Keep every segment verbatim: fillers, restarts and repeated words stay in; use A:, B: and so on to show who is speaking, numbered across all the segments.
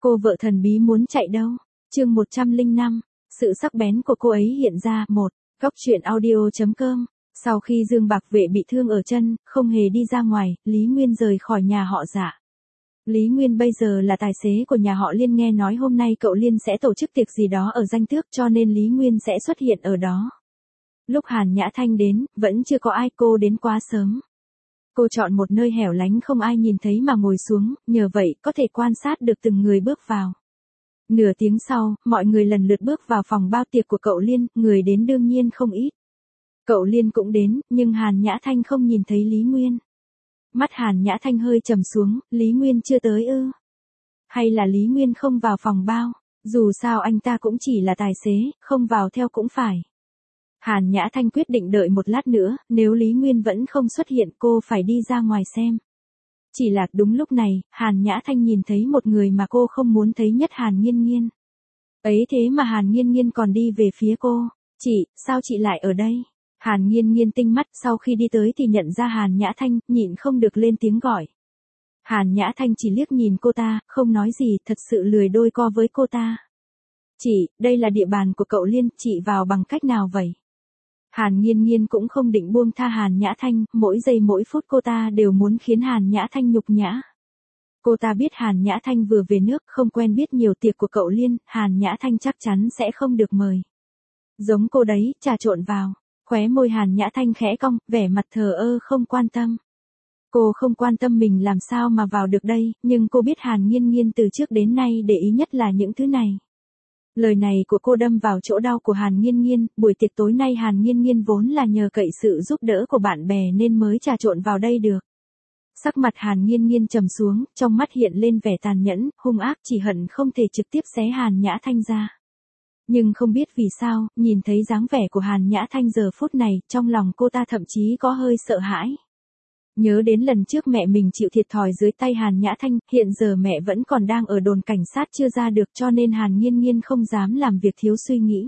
A: Cô vợ thần bí muốn chạy đâu? Chương một trăm lẻ năm, sự sắc bén của cô ấy hiện ra. Một. Góc truyện audio chấm com. Sau khi Dương Bạc Vệ bị thương ở chân, không hề đi ra ngoài, Lý Nguyên rời khỏi nhà họ Dạ. Lý Nguyên bây giờ là tài xế của nhà họ Liên, nghe nói hôm nay cậu Liên sẽ tổ chức tiệc gì đó ở danh tước, cho nên Lý Nguyên sẽ xuất hiện ở đó. Lúc Hàn Nhã Thanh đến, vẫn chưa có ai, cô đến quá sớm. Cô chọn một nơi hẻo lánh không ai nhìn thấy mà ngồi xuống, nhờ vậy có thể quan sát được từng người bước vào. Nửa tiếng sau, mọi người lần lượt bước vào phòng bao tiệc của cậu Liên, người đến đương nhiên không ít. Cậu Liên cũng đến, nhưng Hàn Nhã Thanh không nhìn thấy Lý Nguyên. Mắt Hàn Nhã Thanh hơi trầm xuống, Lý Nguyên chưa tới ư? Hay là Lý Nguyên không vào phòng bao? Dù sao anh ta cũng chỉ là tài xế, không vào theo cũng phải. Hàn Nhã Thanh quyết định đợi một lát nữa, nếu Lý Nguyên vẫn không xuất hiện cô phải đi ra ngoài xem. Chỉ là đúng lúc này, Hàn Nhã Thanh nhìn thấy một người mà cô không muốn thấy nhất, Hàn Nghiên Nghiên. Ấy thế mà Hàn Nghiên Nghiên còn đi về phía cô. Chị, sao chị lại ở đây? Hàn Nghiên Nghiên tinh mắt, sau khi đi tới thì nhận ra Hàn Nhã Thanh, nhịn không được lên tiếng gọi. Hàn Nhã Thanh chỉ liếc nhìn cô ta, không nói gì, thật sự lười đôi co với cô ta. Chị, đây là địa bàn của cậu Liên, chị vào bằng cách nào vậy? Hàn Nghiên Nghiên cũng không định buông tha Hàn Nhã Thanh, mỗi giây mỗi phút cô ta đều muốn khiến Hàn Nhã Thanh nhục nhã. Cô ta biết Hàn Nhã Thanh vừa về nước, không quen biết nhiều tiệc của cậu Liên, Hàn Nhã Thanh chắc chắn sẽ không được mời. Giống cô đấy, trà trộn vào. Khóe môi Hàn Nhã Thanh khẽ cong, vẻ mặt thờ ơ không quan tâm. Cô không quan tâm mình làm sao mà vào được đây, nhưng cô biết Hàn Nghiên Nghiên từ trước đến nay để ý nhất là những thứ này. Lời này của cô đâm vào chỗ đau của Hàn Nghiên Nghiên, buổi tiệc tối nay Hàn Nghiên Nghiên vốn là nhờ cậy sự giúp đỡ của bạn bè nên mới trà trộn vào đây được. Sắc mặt Hàn Nghiên Nghiên trầm xuống, trong mắt hiện lên vẻ tàn nhẫn, hung ác, chỉ hận không thể trực tiếp xé Hàn Nhã Thanh ra. Nhưng không biết vì sao, nhìn thấy dáng vẻ của Hàn Nhã Thanh giờ phút này, trong lòng cô ta thậm chí có hơi sợ hãi. Nhớ đến lần trước mẹ mình chịu thiệt thòi dưới tay Hàn Nhã Thanh, hiện giờ mẹ vẫn còn đang ở đồn cảnh sát chưa ra được, cho nên Hàn Nghiên Nghiên không dám làm việc thiếu suy nghĩ.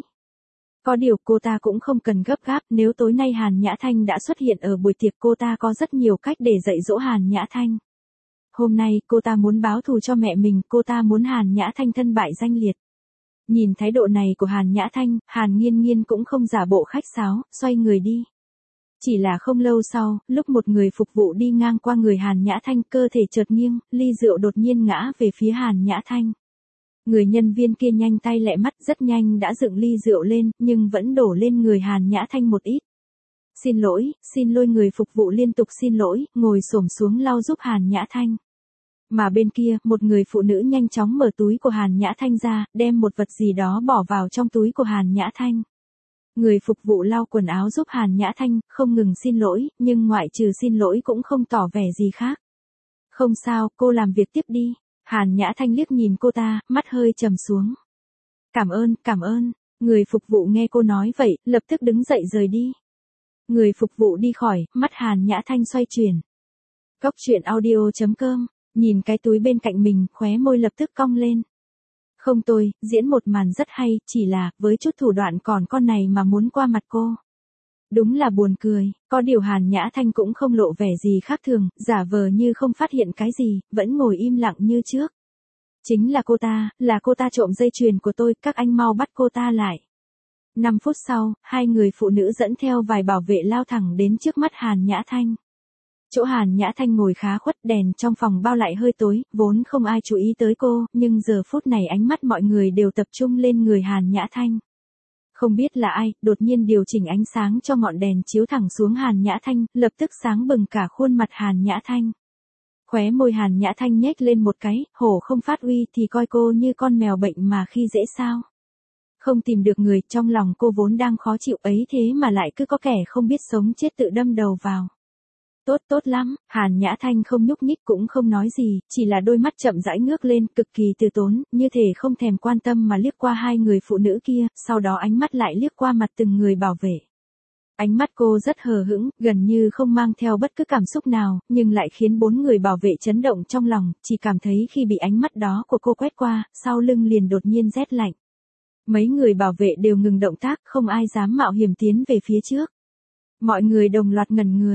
A: Có điều cô ta cũng không cần gấp gáp, nếu tối nay Hàn Nhã Thanh đã xuất hiện ở buổi tiệc cô ta có rất nhiều cách để dạy dỗ Hàn Nhã Thanh. Hôm nay cô ta muốn báo thù cho mẹ mình, cô ta muốn Hàn Nhã Thanh thân bại danh liệt. Nhìn thái độ này của Hàn Nhã Thanh, Hàn Nghiên Nghiên cũng không giả bộ khách sáo, xoay người đi. Chỉ là không lâu sau, lúc một người phục vụ đi ngang qua người Hàn Nhã Thanh, cơ thể chợt nghiêng, ly rượu đột nhiên ngã về phía Hàn Nhã Thanh. Người nhân viên kia nhanh tay lẹ mắt, rất nhanh đã dựng ly rượu lên, nhưng vẫn đổ lên người Hàn Nhã Thanh một ít. Xin lỗi, xin lỗi, người phục vụ liên tục xin lỗi, ngồi xổm xuống lau giúp Hàn Nhã Thanh. Mà bên kia, một người phụ nữ nhanh chóng mở túi của Hàn Nhã Thanh ra, đem một vật gì đó bỏ vào trong túi của Hàn Nhã Thanh. Người phục vụ lau quần áo giúp Hàn Nhã Thanh, không ngừng xin lỗi, nhưng ngoại trừ xin lỗi cũng không tỏ vẻ gì khác. Không sao, cô làm việc tiếp đi. Hàn Nhã Thanh liếc nhìn cô ta, mắt hơi trầm xuống. Cảm ơn, cảm ơn. Người phục vụ nghe cô nói vậy, lập tức đứng dậy rời đi. Người phục vụ đi khỏi, mắt Hàn Nhã Thanh xoay chuyển. Góc truyện audio chấm com. Nhìn cái túi bên cạnh mình, khóe môi lập tức cong lên. Không tôi, diễn một màn rất hay, chỉ là, với chút thủ đoạn còn con này mà muốn qua mặt cô. Đúng là buồn cười, có điều Hàn Nhã Thanh cũng không lộ vẻ gì khác thường, giả vờ như không phát hiện cái gì, vẫn ngồi im lặng như trước. Chính là cô ta, là cô ta trộm dây chuyền của tôi, các anh mau bắt cô ta lại. Năm phút sau, hai người phụ nữ dẫn theo vài bảo vệ lao thẳng đến trước mắt Hàn Nhã Thanh. Chỗ Hàn Nhã Thanh ngồi khá khuất, đèn trong phòng bao lại hơi tối, vốn không ai chú ý tới cô, nhưng giờ phút này ánh mắt mọi người đều tập trung lên người Hàn Nhã Thanh. Không biết là ai, đột nhiên điều chỉnh ánh sáng cho ngọn đèn chiếu thẳng xuống Hàn Nhã Thanh, lập tức sáng bừng cả khuôn mặt Hàn Nhã Thanh. Khóe môi Hàn Nhã Thanh nhếch lên một cái, hổ không phát uy thì coi cô như con mèo bệnh mà khi dễ sao. Không tìm được người, trong lòng cô vốn đang khó chịu ấy thế mà lại cứ có kẻ không biết sống chết tự đâm đầu vào. Tốt tốt lắm, Hàn Nhã Thanh không nhúc nhích cũng không nói gì, chỉ là đôi mắt chậm rãi ngước lên, cực kỳ từ tốn, như thể không thèm quan tâm mà liếc qua hai người phụ nữ kia, sau đó ánh mắt lại liếc qua mặt từng người bảo vệ. Ánh mắt cô rất hờ hững, gần như không mang theo bất cứ cảm xúc nào, nhưng lại khiến bốn người bảo vệ chấn động trong lòng, chỉ cảm thấy khi bị ánh mắt đó của cô quét qua, sau lưng liền đột nhiên rét lạnh. Mấy người bảo vệ đều ngừng động tác, không ai dám mạo hiểm tiến về phía trước. Mọi người đồng loạt ngẩn người.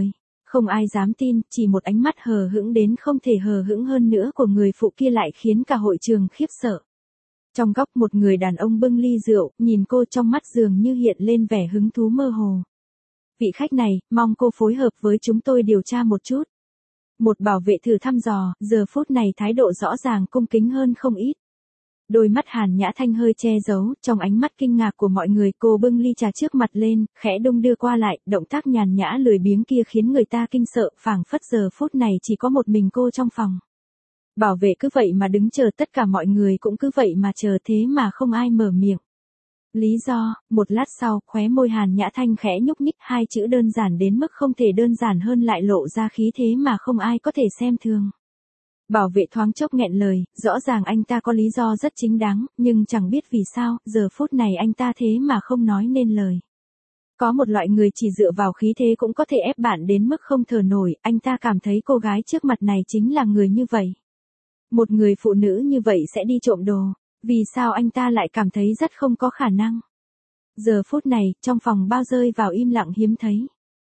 A: Không ai dám tin, chỉ một ánh mắt hờ hững đến không thể hờ hững hơn nữa của người phụ kia lại khiến cả hội trường khiếp sợ. Trong góc một người đàn ông bưng ly rượu, nhìn cô trong mắt dường như hiện lên vẻ hứng thú mơ hồ. Vị khách này, mong cô phối hợp với chúng tôi điều tra một chút. Một bảo vệ thử thăm dò, giờ phút này thái độ rõ ràng cung kính hơn không ít. Đôi mắt Hàn Nhã Thanh hơi che giấu, trong ánh mắt kinh ngạc của mọi người cô bưng ly trà trước mặt lên, khẽ đung đưa qua lại, động tác nhàn nhã lười biếng kia khiến người ta kinh sợ, phảng phất giờ phút này chỉ có một mình cô trong phòng. Bảo vệ cứ vậy mà đứng chờ, tất cả mọi người cũng cứ vậy mà chờ, thế mà không ai mở miệng. Lý do, một lát sau, khóe môi Hàn Nhã Thanh khẽ nhúc nhích, hai chữ đơn giản đến mức không thể đơn giản hơn lại lộ ra khí thế mà không ai có thể xem thường. Bảo vệ thoáng chốc nghẹn lời, rõ ràng anh ta có lý do rất chính đáng, nhưng chẳng biết vì sao, giờ phút này anh ta thế mà không nói nên lời. Có một loại người chỉ dựa vào khí thế cũng có thể ép bạn đến mức không thở nổi, anh ta cảm thấy cô gái trước mặt này chính là người như vậy. Một người phụ nữ như vậy sẽ đi trộm đồ, vì sao anh ta lại cảm thấy rất không có khả năng. Giờ phút này, trong phòng bao rơi vào im lặng hiếm thấy.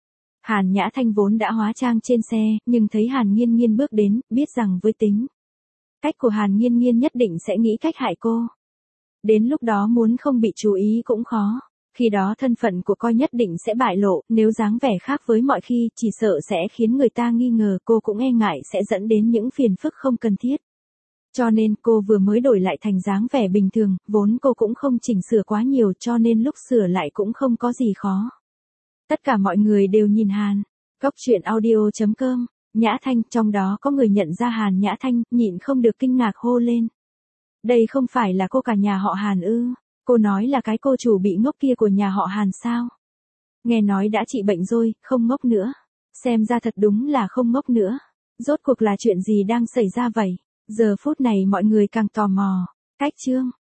A: Hàn Nhã Thanh vốn đã hóa trang trên xe, nhưng thấy Hàn Nghiên Nghiên bước đến, biết rằng với tính cách của Hàn Nghiên Nghiên nhất định sẽ nghĩ cách hại cô. Đến lúc đó muốn không bị chú ý cũng khó. Khi đó thân phận của cô nhất định sẽ bại lộ, nếu dáng vẻ khác với mọi khi, chỉ sợ sẽ khiến người ta nghi ngờ, cô cũng e ngại sẽ dẫn đến những phiền phức không cần thiết. Cho nên cô vừa mới đổi lại thành dáng vẻ bình thường, vốn cô cũng không chỉnh sửa quá nhiều cho nên lúc sửa lại cũng không có gì khó. Tất cả mọi người đều nhìn Hàn. Góc truyện audio chấm com, Nhã Thanh, trong đó có người nhận ra Hàn Nhã Thanh, nhịn không được kinh ngạc hô lên. Đây không phải là cô cả nhà họ Hàn ư? Cô nói là cái cô chủ bị ngốc kia của nhà họ Hàn sao? Nghe nói đã trị bệnh rồi, không ngốc nữa. Xem ra thật đúng là không ngốc nữa. Rốt cuộc là chuyện gì đang xảy ra vậy? Giờ phút này mọi người càng tò mò. Cách chương